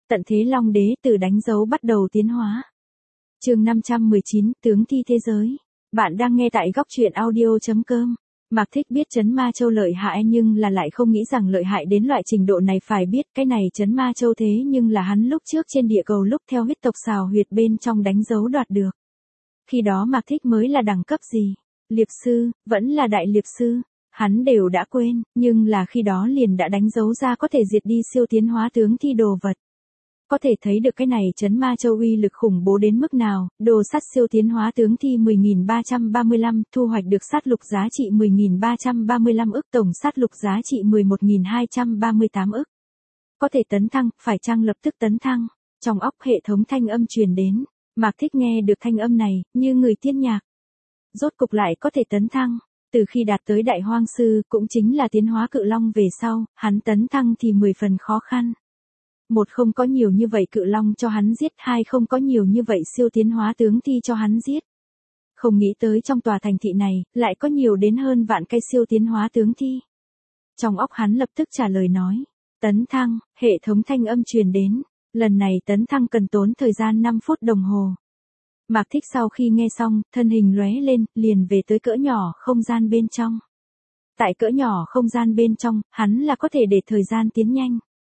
Tận thế Long Đế từ đánh dấu bắt đầu tiến hóa. Chương 519, tướng thi thế giới. Bạn đang nghe tại góc truyện audio.com. Mạc Thích biết Trấn Ma Châu lợi hại nhưng là lại không nghĩ rằng lợi hại đến loại trình độ này, phải biết cái này Trấn Ma Châu thế nhưng là hắn lúc trước trên địa cầu lúc theo huyết tộc xào huyệt bên trong đánh dấu đoạt được. Khi đó Mạc Thích mới là đẳng cấp gì? Liệp sư, vẫn là đại liệp sư. Hắn đều đã quên, nhưng là khi đó liền đã đánh dấu ra có thể diệt đi siêu tiến hóa tướng thi đồ vật. Có thể thấy được cái này Trấn Ma Châu uy lực khủng bố đến mức nào, đồ sắt siêu tiến hóa tướng thi 10.335, thu hoạch được sát lục giá trị 10.335 ức, tổng sát lục giá trị 11.238 ức. Có thể tấn thăng, phải chăng lập tức tấn thăng? Trong óc hệ thống thanh âm truyền đến, Mạc Thích nghe được thanh âm này, như người tiên nhạc. Rốt cục lại có thể tấn thăng. Từ khi đạt tới đại hoang sư, cũng chính là tiến hóa cự long về sau, hắn tấn thăng thì 10 phần khó khăn. Một, không có nhiều như vậy cự long cho hắn giết, hai, không có nhiều như vậy siêu tiến hóa tướng thi cho hắn giết. Không nghĩ tới trong tòa thành thị này, lại có nhiều đến hơn vạn cây siêu tiến hóa tướng thi. Trong óc hắn lập tức trả lời nói, tấn thăng, hệ thống thanh âm truyền đến, lần này tấn thăng cần tốn thời gian 5 phút đồng hồ. Mạc Thích sau khi nghe xong, thân hình lóe lên, liền về tới cỡ nhỏ không gian bên trong. Tại cỡ nhỏ không gian bên trong, hắn là có thể để thời gian tiến nhanh.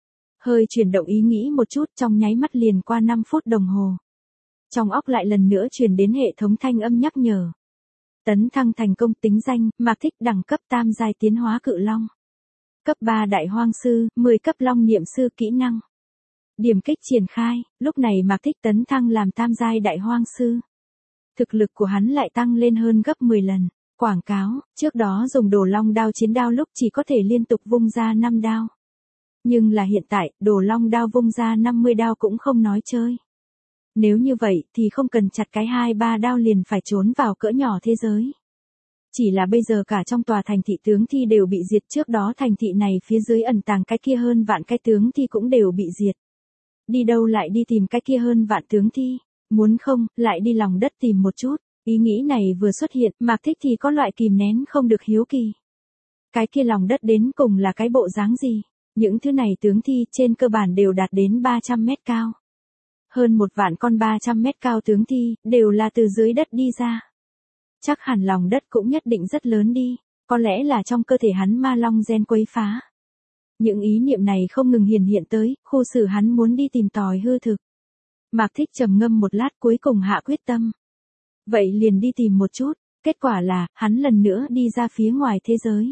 Hơi chuyển động ý nghĩ một chút, trong nháy mắt liền qua 5 phút đồng hồ. Trong óc lại lần nữa truyền đến hệ thống thanh âm nhắc nhở. Tấn thăng thành công, tính danh, Mạc Thích, đẳng cấp tam giai tiến hóa cự long. Cấp 3 đại hoang sư, 10 cấp long niệm sư, kỹ năng. Điểm kích triển khai, lúc này Mạc Thích tấn thăng làm tam giai đại hoang sư. Thực lực của hắn lại tăng lên hơn gấp 10 lần. Quảng cáo, trước đó dùng đồ long đao chiến đao lúc chỉ có thể liên tục vung ra 5 đao. Nhưng là hiện tại, đồ long đao vung ra 50 đao cũng không nói chơi. Nếu như vậy thì không cần chặt cái 2-3 đao liền phải trốn vào cỡ nhỏ thế giới. Chỉ là bây giờ cả trong tòa thành thị tướng thi đều bị diệt, trước đó thành thị này phía dưới ẩn tàng cái kia hơn vạn cái tướng thi cũng đều bị diệt. Đi đâu lại đi tìm cái kia hơn vạn tướng thi, muốn không, lại đi lòng đất tìm một chút. Ý nghĩ này vừa xuất hiện, Mạc Thích thì có loại kìm nén không được hiếu kỳ. Cái kia lòng đất đến cùng là cái bộ dáng gì? Những thứ này tướng thi trên cơ bản đều đạt đến 300 mét cao. Hơn 1 vạn con 300 mét cao tướng thi, đều là từ dưới đất đi ra. Chắc hẳn lòng đất cũng nhất định rất lớn đi, có lẽ là trong cơ thể hắn ma long gen quấy phá. Những ý niệm này không ngừng hiện tới, khu xử hắn muốn đi tìm tòi hư thực. Mạc Thích trầm ngâm một lát, cuối cùng hạ quyết tâm. Vậy liền đi tìm một chút, kết quả là, hắn lần nữa đi ra phía ngoài thế giới.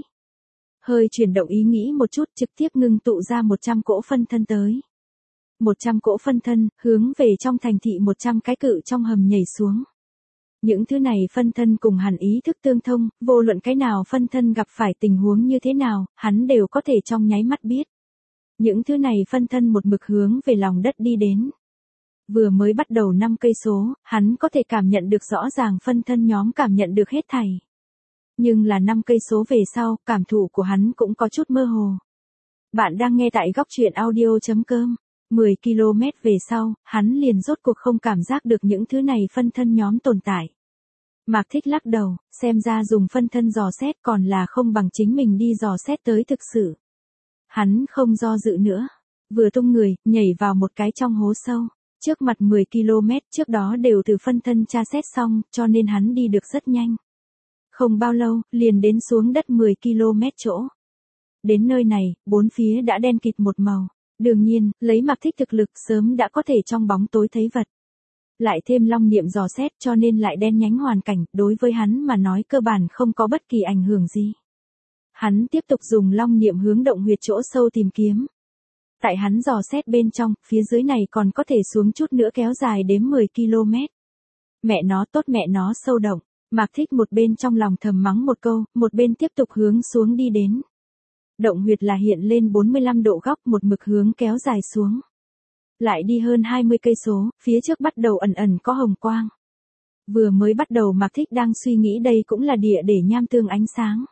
Hơi chuyển động ý nghĩ một chút, trực tiếp ngưng tụ ra 100 cỗ phân thân tới. 100 cỗ phân thân, hướng về trong thành thị 100 cái cự trong hầm nhảy xuống. Những thứ này phân thân cùng hắn ý thức tương thông, vô luận cái nào phân thân gặp phải tình huống như thế nào, hắn đều có thể trong nháy mắt biết. Những thứ này phân thân một mực hướng về lòng đất đi đến. Vừa mới bắt đầu 5 cây số, hắn có thể cảm nhận được rõ ràng phân thân nhóm cảm nhận được hết thảy. Nhưng là 5 cây số về sau, cảm thụ của hắn cũng có chút mơ hồ. Bạn đang nghe tại góc truyện audio.com. 10 km về sau, hắn liền rốt cuộc không cảm giác được những thứ này phân thân nhóm tồn tại. Mạc Thích lắc đầu, xem ra dùng phân thân dò xét còn là không bằng chính mình đi dò xét tới thực sự. Hắn không do dự nữa, vừa tung người, nhảy vào một cái trong hố sâu. Trước mặt 10 km trước đó đều từ phân thân tra xét xong, cho nên hắn đi được rất nhanh. Không bao lâu, liền đến xuống đất 10 km chỗ. Đến nơi này, bốn phía đã đen kịt một màu. Đương nhiên, lấy Mạc Thích thực lực sớm đã có thể trong bóng tối thấy vật. Lại thêm long niệm dò xét cho nên lại đen nhánh hoàn cảnh, đối với hắn mà nói cơ bản không có bất kỳ ảnh hưởng gì. Hắn tiếp tục dùng long niệm hướng động huyệt chỗ sâu tìm kiếm. Tại hắn dò xét bên trong, phía dưới này còn có thể xuống chút nữa kéo dài đến 10 km. Mẹ nó tốt, mẹ nó sâu động. Mạc Thích một bên trong lòng thầm mắng một câu, một bên tiếp tục hướng xuống đi đến. Động huyệt là hiện lên 45 độ góc, một mực hướng kéo dài xuống. Lại đi hơn 20 cây số, phía trước bắt đầu ẩn ẩn có hồng quang. Vừa mới bắt đầu Mạc Thích đang suy nghĩ đây cũng là địa để nham tương ánh sáng.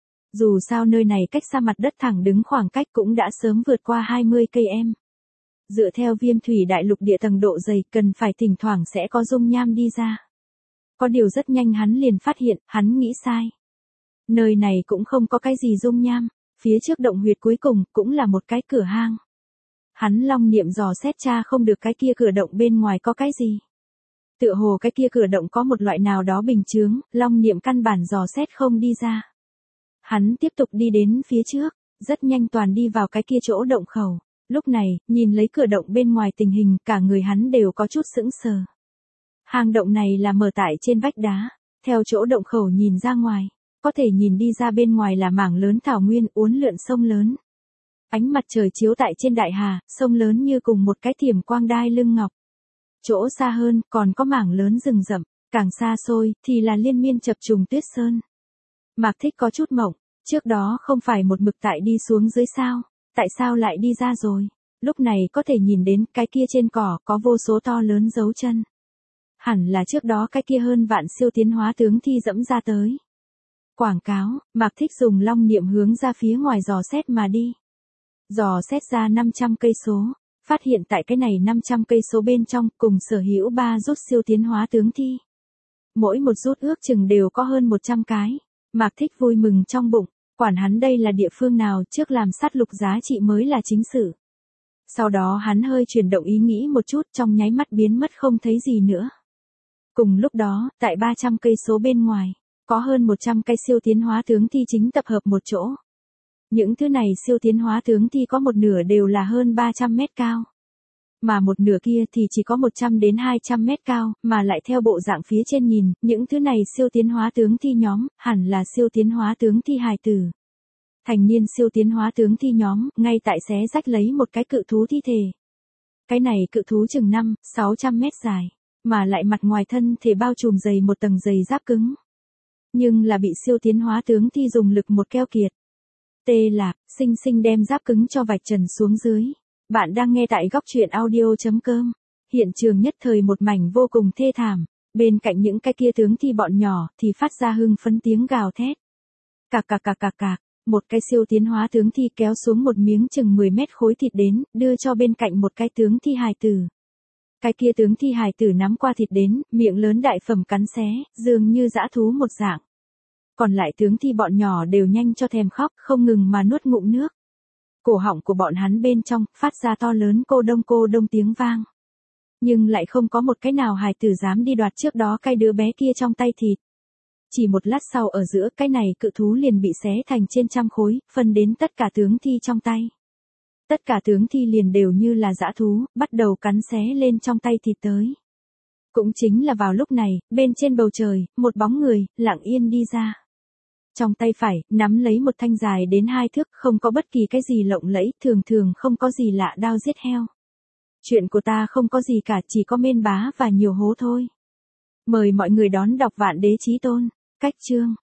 Dù sao nơi này cách xa mặt đất thẳng đứng khoảng cách cũng đã sớm vượt qua 20 cây em. Dựa theo Viêm thủy đại lục địa tầng độ dày, cần phải thỉnh thoảng sẽ có dung nham đi ra. Có điều rất nhanh hắn liền phát hiện, hắn nghĩ sai. Nơi này cũng không có cái gì dung nham, phía trước động huyệt cuối cùng cũng là một cái cửa hang. Hắn long niệm dò xét tra không được cái kia cửa động bên ngoài có cái gì. Tựa hồ cái kia cửa động có một loại nào đó bình chướng, long niệm căn bản dò xét không đi ra. Hắn tiếp tục đi đến phía trước, rất nhanh toàn đi vào cái kia chỗ động khẩu. Lúc này, nhìn lấy cửa động bên ngoài tình hình, cả người hắn đều có chút sững sờ. Hang động này là mở tại trên vách đá, theo chỗ động khẩu nhìn ra ngoài, có thể nhìn đi ra bên ngoài là mảng lớn thảo nguyên uốn lượn sông lớn. Ánh mặt trời chiếu tại trên đại hà, sông lớn như cùng một cái thiểm quang đai lưng ngọc. Chỗ xa hơn, còn có mảng lớn rừng rậm, càng xa xôi, thì là liên miên chập trùng tuyết sơn. Mạc Thích có chút mộng, trước đó không phải một mực tại đi xuống dưới sao, tại sao lại đi ra rồi, lúc này có thể nhìn đến cái kia trên cỏ có vô số to lớn dấu chân. Hẳn là trước đó cái kia hơn vạn siêu tiến hóa tướng thi dẫm ra tới. Quảng cáo, Mạc Thích dùng long niệm hướng ra phía ngoài dò xét mà đi. Dò xét ra 500 cây số, phát hiện tại cái này 500 cây số bên trong cùng sở hữu 3 rút siêu tiến hóa tướng thi. Mỗi một rút ước chừng đều có hơn 100 cái. Mạc Thích vui mừng trong bụng, quản hắn đây là địa phương nào, trước làm sát lục giá trị mới là chính sự. Sau đó hắn hơi chuyển động ý nghĩ một chút, trong nháy mắt biến mất không thấy gì nữa. Cùng lúc đó, tại 300 cây số bên ngoài, có hơn 100 cái siêu tiến hóa tướng thi chính tập hợp một chỗ. Những thứ này siêu tiến hóa tướng thi có một nửa đều là hơn 300 mét cao. Mà một nửa kia thì chỉ có 100 đến 200 mét cao, mà lại theo bộ dạng phía trên nhìn, những thứ này siêu tiến hóa tướng thi nhóm, hẳn là siêu tiến hóa tướng thi hài tử. Thành niên siêu tiến hóa tướng thi nhóm, ngay tại xé rách lấy một cái cự thú thi thể. Cái này cự thú chừng 5-600 mét dài, mà lại mặt ngoài thân thể bao trùm dày một tầng giày giáp cứng. Nhưng là bị siêu tiến hóa tướng thi dùng lực một keo kiệt. Tê Lạp, sinh sinh đem giáp cứng cho vạch trần xuống dưới. Bạn đang nghe tại góc truyện audio.com. Hiện trường nhất thời một mảnh vô cùng thê thảm. Bên cạnh những cái kia tướng thi bọn nhỏ thì phát ra hưng phấn tiếng gào thét. Cạc cạc cạc cạc cạc. Một cái siêu tiến hóa tướng thi kéo xuống một miếng chừng 10 mét khối thịt đến, đưa cho bên cạnh một cái tướng thi hài tử. Cái kia tướng thi hài tử nắm qua thịt đến, miệng lớn đại phẩm cắn xé, dường như dã thú một dạng. Còn lại tướng thi bọn nhỏ đều nhanh cho thèm khóc, không ngừng mà nuốt ngụm nước. Cổ họng của bọn hắn bên trong, phát ra to lớn cô đông tiếng vang. Nhưng lại không có một cái nào hài tử dám đi đoạt trước đó cái đứa bé kia trong tay thịt. Chỉ một lát sau ở giữa cái này cự thú liền bị xé thành trên trăm khối, phân đến tất cả tướng thi trong tay. Tất cả tướng thi liền đều như là dã thú, bắt đầu cắn xé lên trong tay thịt tới. Cũng chính là vào lúc này, bên trên bầu trời, một bóng người, lặng yên đi ra. Trong tay phải, nắm lấy một thanh dài đến 2 thước, không có bất kỳ cái gì lộng lẫy, thường không có gì lạ đao giết heo. Chuyện của ta không có gì cả, chỉ có mên bá và nhiều hố thôi. Mời mọi người đón đọc Vạn Đế Chí Tôn, cách chương.